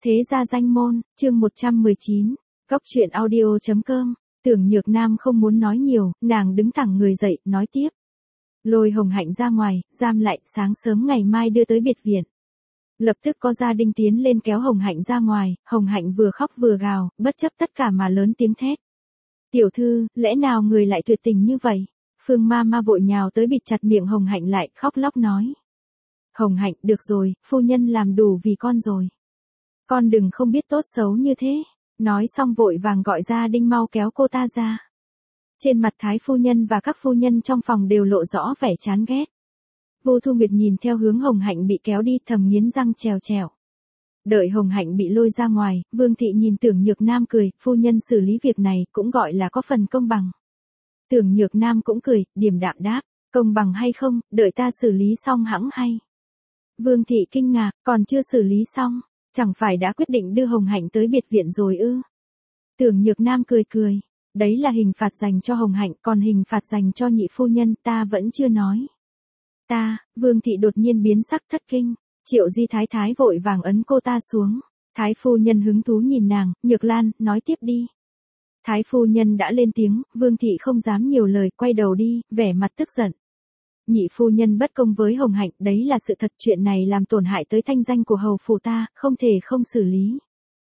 Thế gia danh môn, chương 119, Góc truyện audio.com, Tưởng Nhược Nam không muốn nói nhiều, nàng đứng thẳng người dậy, nói tiếp. Lôi Hồng Hạnh ra ngoài, giam lại, sáng sớm ngày mai đưa tới biệt viện. Lập tức có gia đình tiến lên kéo Hồng Hạnh ra ngoài, Hồng Hạnh vừa khóc vừa gào, bất chấp tất cả mà lớn tiếng thét. Tiểu thư, lẽ nào người lại tuyệt tình như vậy? Phương ma ma vội nhào tới bịt chặt miệng Hồng Hạnh lại, khóc lóc nói. Hồng Hạnh, được rồi, phu nhân làm đủ vì con rồi. Con đừng không biết tốt xấu như thế. Nói xong vội vàng gọi gia đình mau kéo cô ta ra. Trên mặt thái phu nhân và các phu nhân trong phòng đều lộ rõ vẻ chán ghét. Vô Thu Nguyệt nhìn theo hướng Hồng Hạnh bị kéo đi thầm nghiến răng trèo trèo. Đợi Hồng Hạnh bị lôi ra ngoài, Vương Thị nhìn Tưởng Nhược Nam cười, phu nhân xử lý việc này cũng gọi là có phần công bằng. Tưởng Nhược Nam cũng cười, điềm đạm đáp, công bằng hay không, đợi ta xử lý xong hẵng hay. Vương Thị kinh ngạc, còn chưa xử lý xong, chẳng phải đã quyết định đưa Hồng Hạnh tới biệt viện rồi ư? Tưởng Nhược Nam cười cười, đấy là hình phạt dành cho Hồng Hạnh, còn hình phạt dành cho nhị phu nhân ta vẫn chưa nói. Vương Thị đột nhiên biến sắc thất kinh, Triệu Di Thái Thái vội vàng ấn cô ta xuống. Thái phu nhân hứng thú nhìn nàng, Nhược Lan, nói tiếp đi. Thái phu nhân đã lên tiếng, Vương Thị không dám nhiều lời, quay đầu đi, vẻ mặt tức giận. Nhị phu nhân bất công với Hồng Hạnh, đấy là sự thật, chuyện này làm tổn hại tới thanh danh của hầu phủ ta, không thể không xử lý.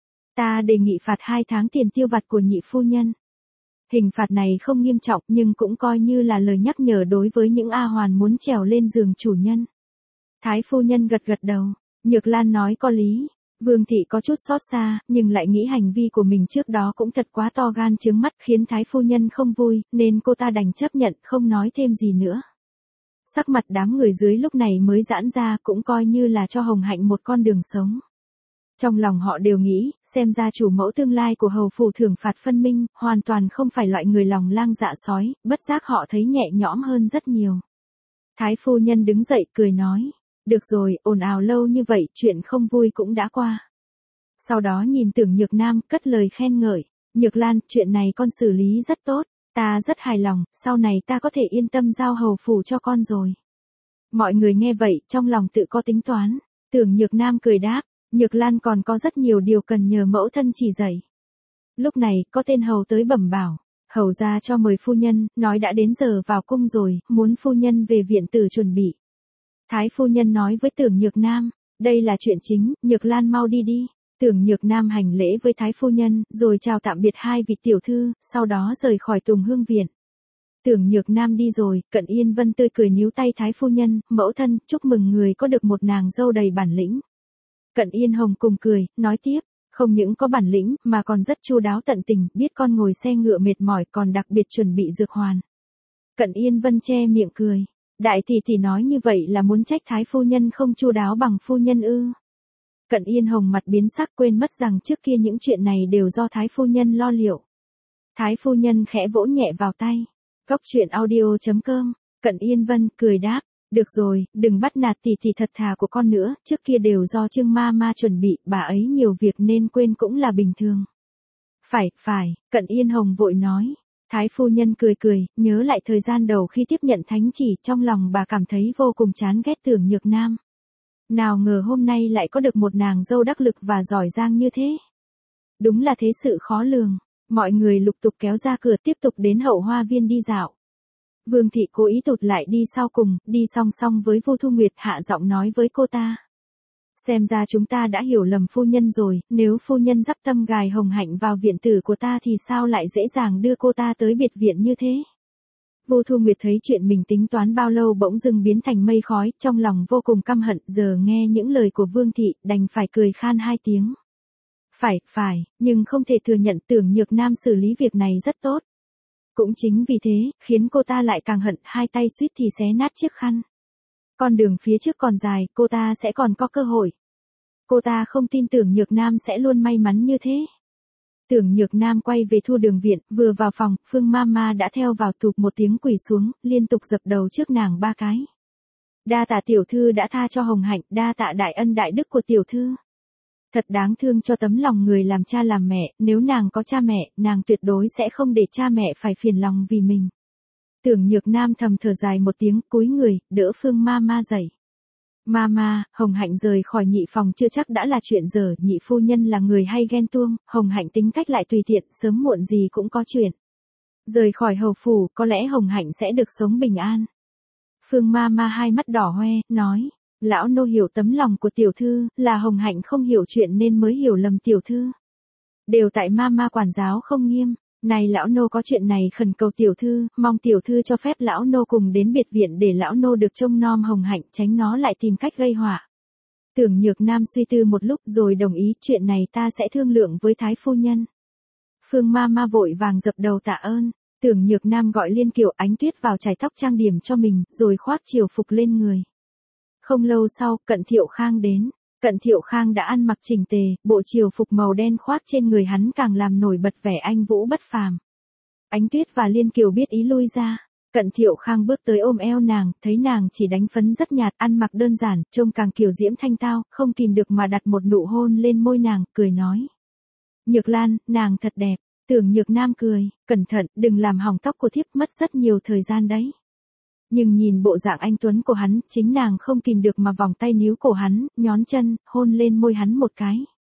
Ta đề nghị phạt 2 tháng tiền tiêu vặt của nhị phu nhân. Hình phạt này không nghiêm trọng nhưng cũng coi như là lời nhắc nhở đối với những A Hoàn muốn trèo lên giường chủ nhân. Thái phu nhân gật gật đầu, Nhược Lan nói có lý. Vương Thị có chút xót xa, nhưng lại nghĩ hành vi của mình trước đó cũng thật quá to gan chướng mắt khiến thái phu nhân không vui, nên cô ta đành chấp nhận không nói thêm gì nữa. Sắc mặt đám người dưới lúc này mới giãn ra cũng coi như là cho Hồng Hạnh một con đường sống. Trong lòng họ đều nghĩ, xem ra chủ mẫu tương lai của hầu phủ thưởng phạt phân minh, hoàn toàn không phải loại người lòng lang dạ sói, bất giác họ thấy nhẹ nhõm hơn rất nhiều. Thái phu nhân đứng dậy cười nói, được rồi, ồn ào lâu như vậy, chuyện không vui cũng đã qua. Sau đó nhìn Tưởng Nhược Nam, cất lời khen ngợi, Nhược Lan, chuyện này con xử lý rất tốt, ta rất hài lòng, sau này ta có thể yên tâm giao hầu phủ cho con rồi. Mọi người nghe vậy, trong lòng tự có tính toán, Tưởng Nhược Nam cười đáp, Nhược Lan còn có rất nhiều điều cần nhờ mẫu thân chỉ dạy. Lúc này, có tên hầu tới bẩm bảo, hầu ra cho mời phu nhân, nói đã đến giờ vào cung rồi, muốn phu nhân về viện tử chuẩn bị. Thái phu nhân nói với Tưởng Nhược Nam, đây là chuyện chính, Nhược Lan mau đi đi. Tưởng Nhược Nam hành lễ với thái phu nhân, rồi chào tạm biệt hai vị tiểu thư, sau đó rời khỏi Tùng Hương viện. Tưởng Nhược Nam đi rồi, Cận Yên Vân tươi cười níu tay thái phu nhân, mẫu thân, chúc mừng người có được một nàng dâu đầy bản lĩnh. Cận Yên Hồng cùng cười, nói tiếp, không những có bản lĩnh, mà còn rất chu đáo tận tình, biết con ngồi xe ngựa mệt mỏi còn đặc biệt chuẩn bị dược hoàn. Cận Yên Vân che miệng cười, đại tỷ nói như vậy là muốn trách thái phu nhân không chu đáo bằng phu nhân ư? Cận Yên Hồng mặt biến sắc quên mất rằng trước kia những chuyện này đều do thái phu nhân lo liệu. Thái phu nhân khẽ vỗ nhẹ vào tay. Góc truyện audio.com, Cận Yên Vân cười đáp, được rồi, đừng bắt nạt tỷ thật thà của con nữa, trước kia đều do Trương ma ma chuẩn bị, bà ấy nhiều việc nên quên cũng là bình thường. Phải, Cận Yên Hồng vội nói. Thái phu nhân cười, nhớ lại thời gian đầu khi tiếp nhận thánh chỉ, trong lòng bà cảm thấy vô cùng chán ghét Tưởng Nhược Nam. Nào ngờ hôm nay lại có được một nàng dâu đắc lực và giỏi giang như thế. Đúng là thế sự khó lường. Mọi người lục tục kéo ra cửa tiếp tục đến hậu hoa viên đi dạo. Vương Thị cố ý tụt lại đi sau cùng, đi song song với Vô Thu Nguyệt, hạ giọng nói với cô ta. Xem ra chúng ta đã hiểu lầm phu nhân rồi, nếu phu nhân dắp tâm gài Hồng Hạnh vào viện tử của ta thì sao lại dễ dàng đưa cô ta tới biệt viện như thế? Vô Thu Nguyệt thấy chuyện mình tính toán bao lâu bỗng dưng biến thành mây khói, trong lòng vô cùng căm hận, giờ nghe những lời của Vương Thị, đành phải cười khan 2 tiếng. Phải, nhưng không thể thừa nhận Tưởng Nhược Nam xử lý việc này rất tốt. Cũng chính vì thế, khiến cô ta lại càng hận, hai tay suýt thì xé nát chiếc khăn. Con đường phía trước còn dài, cô ta sẽ còn có cơ hội. Cô ta không tin Tưởng Nhược Nam sẽ luôn may mắn như thế. Tưởng Nhược Nam quay về Thu Đường viện, vừa vào phòng, Phương Mama đã theo vào tụp một tiếng quỳ xuống, liên tục dập đầu trước nàng 3 cái. Đa tạ tiểu thư đã tha cho Hồng Hạnh, đa tạ đại ân đại đức của tiểu thư. Thật đáng thương cho tấm lòng người làm cha làm mẹ, nếu nàng có cha mẹ, nàng tuyệt đối sẽ không để cha mẹ phải phiền lòng vì mình. Tưởng Nhược Nam thầm thở dài một tiếng, cúi người, đỡ Phương Mama dậy. Mama, Hồng Hạnh rời khỏi nhị phòng chưa chắc đã là chuyện dở, nhị phu nhân là người hay ghen tuông, Hồng Hạnh tính cách lại tùy tiện, sớm muộn gì cũng có chuyện. Rời khỏi hầu phủ, có lẽ Hồng Hạnh sẽ được sống bình an. Phương Mama hai mắt đỏ hoe, nói, lão nô hiểu tấm lòng của tiểu thư, là Hồng Hạnh không hiểu chuyện nên mới hiểu lầm tiểu thư. Đều tại Mama quản giáo không nghiêm. Này lão nô có chuyện này khẩn cầu tiểu thư, mong tiểu thư cho phép lão nô cùng đến biệt viện để lão nô được trông nom Hồng Hạnh, tránh nó lại tìm cách gây họa. Tưởng Nhược Nam suy tư một lúc rồi đồng ý, chuyện này ta sẽ thương lượng với thái phu nhân. Phương Mama vội vàng dập đầu tạ ơn. Tưởng Nhược Nam gọi Liên Kiều Ánh Tuyết vào chải tóc trang điểm cho mình, rồi khoác triều phục lên người. Không lâu sau, Cận Thiệu Khang đến. Cận Thiệu Khang đã ăn mặc chỉnh tề, bộ triều phục màu đen khoác trên người hắn càng làm nổi bật vẻ anh vũ bất phàm. Ánh Tuyết và Liên Kiều biết ý lui ra. Cận Thiệu Khang bước tới ôm eo nàng, thấy nàng chỉ đánh phấn rất nhạt, ăn mặc đơn giản, trông càng kiều diễm thanh tao, không kìm được mà đặt một nụ hôn lên môi nàng, cười nói. Nhược Lan, nàng thật đẹp. Tưởng Nhược Nam cười, cẩn thận, đừng làm hỏng tóc của thiếp, mất rất nhiều thời gian đấy. Nhưng nhìn bộ dạng anh tuấn của hắn, chính nàng không kìm được mà vòng tay níu cổ hắn, nhón chân, hôn lên môi hắn một cái.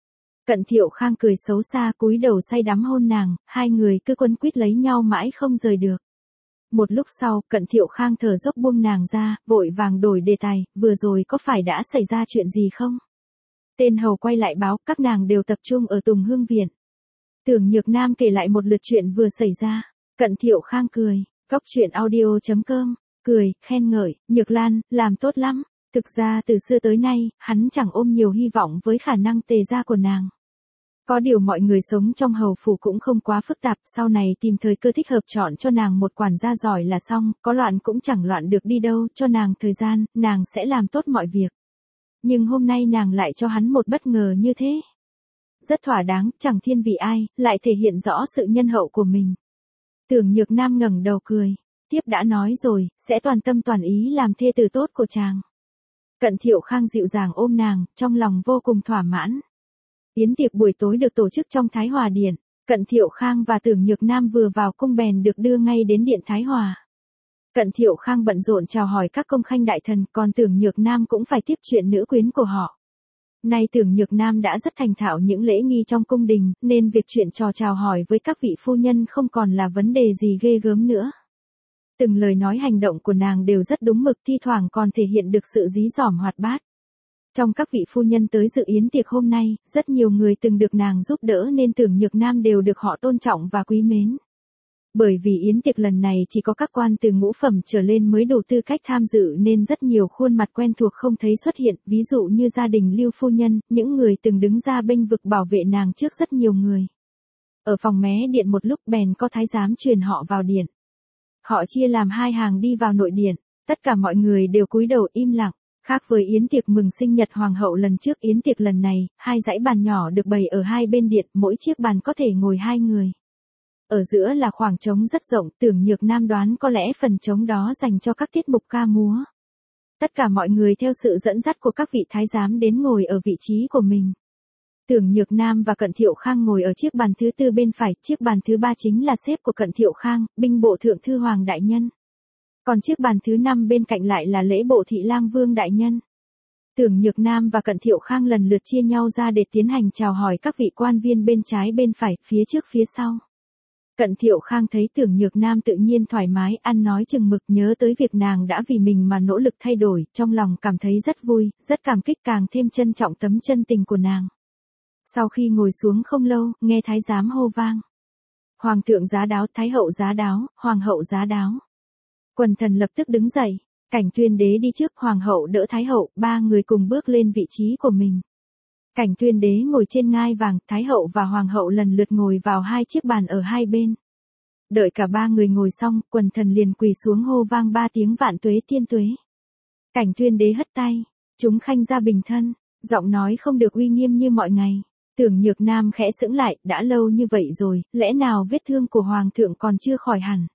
Cận Thiệu Khang cười xấu xa, cúi đầu say đắm hôn nàng, hai người cứ quấn quýt lấy nhau mãi không rời được. Một lúc sau, Cận Thiệu Khang thở dốc buông nàng ra, vội vàng đổi đề tài, vừa rồi có phải đã xảy ra chuyện gì không? Tên hầu quay lại báo, các nàng đều tập trung ở Tùng Hương Viện. Tưởng Nhược Nam kể lại một lượt chuyện vừa xảy ra. Cận Thiệu Khang cười, Cóc Truyện Audio.com, cười, khen ngợi, Nhược Lan, làm tốt lắm. Thực ra từ xưa tới nay, hắn chẳng ôm nhiều hy vọng với khả năng tề gia của nàng. Có điều mọi người sống trong hầu phủ cũng không quá phức tạp, sau này tìm thời cơ thích hợp chọn cho nàng một quản gia giỏi là xong, có loạn cũng chẳng loạn được đi đâu, cho nàng thời gian, nàng sẽ làm tốt mọi việc. Nhưng hôm nay nàng lại cho hắn một bất ngờ như thế. Rất thỏa đáng, chẳng thiên vị ai, lại thể hiện rõ sự nhân hậu của mình. Tưởng Nhược Nam ngẩng đầu cười, tiếp đã nói rồi, sẽ toàn tâm toàn ý làm thê tử tốt của chàng. Cận Thiệu Khang dịu dàng ôm nàng, trong lòng vô cùng thỏa mãn. Yến tiệc buổi tối được tổ chức trong Thái Hòa Điện, Cận Thiệu Khang và Tưởng Nhược Nam vừa vào cung bèn được đưa ngay đến Điện Thái Hòa. Cận Thiệu Khang bận rộn chào hỏi các công khanh đại thần, còn Tưởng Nhược Nam cũng phải tiếp chuyện nữ quyến của họ. Nay Tưởng Nhược Nam đã rất thành thạo những lễ nghi trong cung đình, nên việc chuyện trò chào hỏi với các vị phu nhân không còn là vấn đề gì ghê gớm nữa. Từng lời nói hành động của nàng đều rất đúng mực, thi thoảng còn thể hiện được sự dí dỏm hoạt bát. Trong các vị phu nhân tới dự yến tiệc hôm nay, rất nhiều người từng được nàng giúp đỡ nên Tưởng Nhược Nam đều được họ tôn trọng và quý mến. Bởi vì yến tiệc lần này chỉ có các quan từ ngũ phẩm trở lên mới đủ tư cách tham dự nên rất nhiều khuôn mặt quen thuộc không thấy xuất hiện, ví dụ như gia đình Lưu phu nhân, những người từng đứng ra bênh vực bảo vệ nàng trước rất nhiều người. Ở phòng mé điện một lúc bèn có thái giám truyền họ vào điện. Họ chia làm hai hàng đi vào nội điện, tất cả mọi người đều cúi đầu im lặng. Khác với yến tiệc mừng sinh nhật hoàng hậu lần trước, yến tiệc lần này, hai dãy bàn nhỏ được bày ở hai bên điện, mỗi chiếc bàn có thể ngồi hai người. Ở giữa là khoảng trống rất rộng, Tưởng Nhược Nam đoán có lẽ phần trống đó dành cho các tiết mục ca múa. Tất cả mọi người theo sự dẫn dắt của các vị thái giám đến ngồi ở vị trí của mình. Tưởng Nhược Nam và Cận Thiệu Khang ngồi ở chiếc bàn thứ tư bên phải, chiếc bàn thứ ba chính là xếp của Cận Thiệu Khang, binh bộ thượng thư hoàng đại nhân. Còn chiếc bàn thứ 5 bên cạnh lại là lễ bộ thị lang vương đại nhân. Tưởng Nhược Nam và Cận Thiệu Khang lần lượt chia nhau ra để tiến hành chào hỏi các vị quan viên bên trái bên phải, phía trước phía sau. Cận Thiệu Khang thấy Tưởng Nhược Nam tự nhiên thoải mái, ăn nói chừng mực, nhớ tới việc nàng đã vì mình mà nỗ lực thay đổi, trong lòng cảm thấy rất vui, rất cảm kích, càng thêm trân trọng tấm chân tình của nàng. Sau khi ngồi xuống không lâu, nghe thái giám hô vang. Hoàng thượng giá đáo, thái hậu giá đáo, hoàng hậu giá đáo. Quần thần lập tức đứng dậy, Cảnh Tuyên Đế đi trước, hoàng hậu đỡ thái hậu, ba người cùng bước lên vị trí của mình. Cảnh Tuyên Đế ngồi trên ngai vàng, thái hậu và hoàng hậu lần lượt ngồi vào hai chiếc bàn ở hai bên. Đợi cả ba người ngồi xong, quần thần liền quỳ xuống hô vang ba tiếng vạn tuế tiên tuế. Cảnh Tuyên Đế hất tay, chúng khanh ra bình thân, giọng nói không được uy nghiêm như mọi ngày. Tưởng Nhược Nam khẽ sững lại, đã lâu như vậy rồi, lẽ nào vết thương của hoàng thượng còn chưa khỏi hẳn?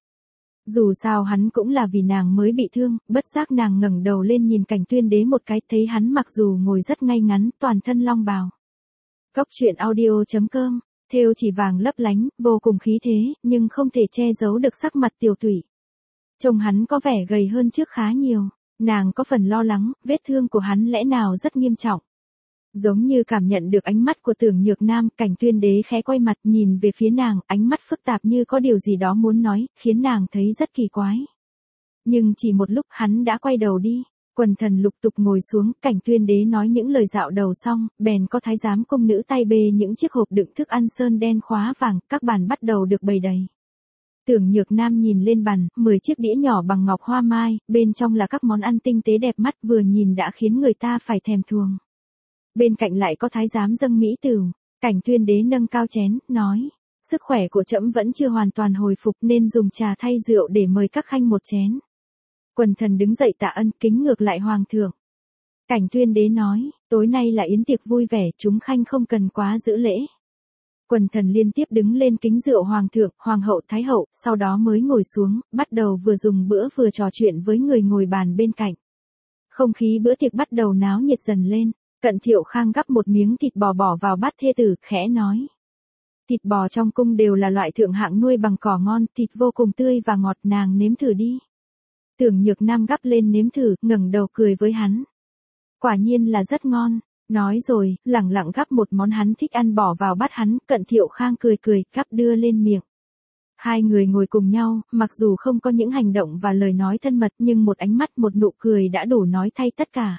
Dù sao hắn cũng là vì nàng mới bị thương, bất giác nàng ngẩng đầu lên nhìn Cảnh Tuyên Đế một cái, thấy hắn mặc dù ngồi rất ngay ngắn, toàn thân long bào. Cóc Truyện Audio.com, thêu chỉ vàng lấp lánh, vô cùng khí thế, nhưng không thể che giấu được sắc mặt tiều tụy. Trông hắn có vẻ gầy hơn trước khá nhiều. Nàng có phần lo lắng, vết thương của hắn lẽ nào rất nghiêm trọng. Giống như cảm nhận được ánh mắt của Tưởng Nhược Nam, Cảnh Tuyên Đế khẽ quay mặt nhìn về phía nàng, ánh mắt phức tạp như có điều gì đó muốn nói, khiến nàng thấy rất kỳ quái. Nhưng chỉ một lúc hắn đã quay đầu đi, quần thần lục tục ngồi xuống, Cảnh Tuyên Đế nói những lời dạo đầu xong, bèn có thái giám cung nữ tay bê những chiếc hộp đựng thức ăn sơn đen khóa vàng, các bàn bắt đầu được bày đầy. Tưởng Nhược Nam nhìn lên bàn, 10 chiếc đĩa nhỏ bằng ngọc hoa mai, bên trong là các món ăn tinh tế đẹp mắt vừa nhìn đã khiến người ta phải thèm thuồng. Bên cạnh lại có thái giám dâng mỹ tửu, Cảnh Tuyên Đế nâng cao chén, nói, sức khỏe của trẫm vẫn chưa hoàn toàn hồi phục nên dùng trà thay rượu để mời các khanh một chén. Quần thần đứng dậy tạ ân kính ngược lại hoàng thượng. Cảnh Tuyên Đế nói, tối nay là yến tiệc vui vẻ, chúng khanh không cần quá giữ lễ. Quần thần liên tiếp đứng lên kính rượu hoàng thượng, hoàng hậu, thái hậu, sau đó mới ngồi xuống, bắt đầu vừa dùng bữa vừa trò chuyện với người ngồi bàn bên cạnh. Không khí bữa tiệc bắt đầu náo nhiệt dần lên, Cận Thiệu Khang gắp một miếng thịt bò bỏ vào bát thê tử, khẽ nói. Thịt bò trong cung đều là loại thượng hạng nuôi bằng cỏ ngon, thịt vô cùng tươi và ngọt, nàng nếm thử đi. Tưởng Nhược Nam gắp lên nếm thử, ngẩng đầu cười với hắn. Quả nhiên là rất ngon. Nói rồi, lẳng lặng gắp một món hắn thích ăn bỏ vào bát hắn, Cận Thiệu Khang cười cười, gắp đưa lên miệng. Hai người ngồi cùng nhau, mặc dù không có những hành động và lời nói thân mật nhưng một ánh mắt một nụ cười đã đủ nói thay tất cả.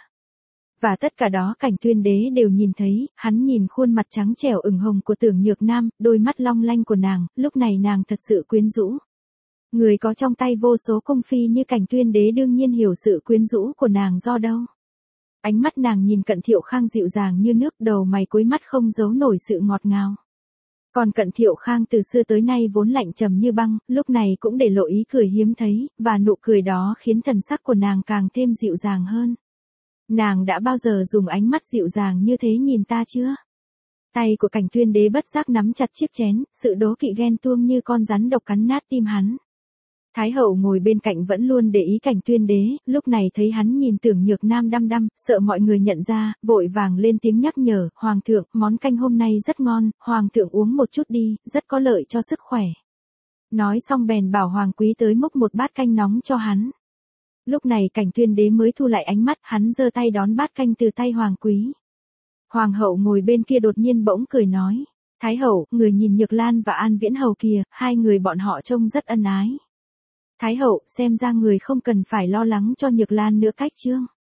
Và tất cả đó Cảnh Tuyên Đế đều nhìn thấy, hắn nhìn khuôn mặt trắng trẻo ửng hồng của Tưởng Nhược Nam, đôi mắt long lanh của nàng, lúc này nàng thật sự quyến rũ. Người có trong tay vô số cung phi như Cảnh Tuyên Đế đương nhiên hiểu sự quyến rũ của nàng do đâu. Ánh mắt nàng nhìn Cận Thiệu Khang dịu dàng như nước, đầu mày cuối mắt không giấu nổi sự ngọt ngào. Còn Cận Thiệu Khang từ xưa tới nay vốn lạnh trầm như băng, lúc này cũng để lộ ý cười hiếm thấy, và nụ cười đó khiến thần sắc của nàng càng thêm dịu dàng hơn. Nàng đã bao giờ dùng ánh mắt dịu dàng như thế nhìn ta chưa? Tay của Cảnh Tuyên Đế bất giác nắm chặt chiếc chén, sự đố kỵ ghen tuông như con rắn độc cắn nát tim hắn. Thái hậu ngồi bên cạnh vẫn luôn để ý Cảnh Tuyên Đế, lúc này thấy hắn nhìn Tưởng Nhược Nam đăm đăm, sợ mọi người nhận ra, vội vàng lên tiếng nhắc nhở, hoàng thượng, món canh hôm nay rất ngon, hoàng thượng uống một chút đi, rất có lợi cho sức khỏe. Nói xong bèn bảo hoàng quý tới múc một bát canh nóng cho hắn. Lúc này Cảnh Tuyên Đế mới thu lại ánh mắt, hắn giơ tay đón bát canh từ tay hoàng quý. Hoàng hậu ngồi bên kia đột nhiên bỗng cười nói, Thái hậu, người nhìn Nhược Lan và An Viễn hầu kìa, hai người bọn họ trông rất ân ái. Thái hậu, xem ra người không cần phải lo lắng cho Nhược Lan nữa cách chương.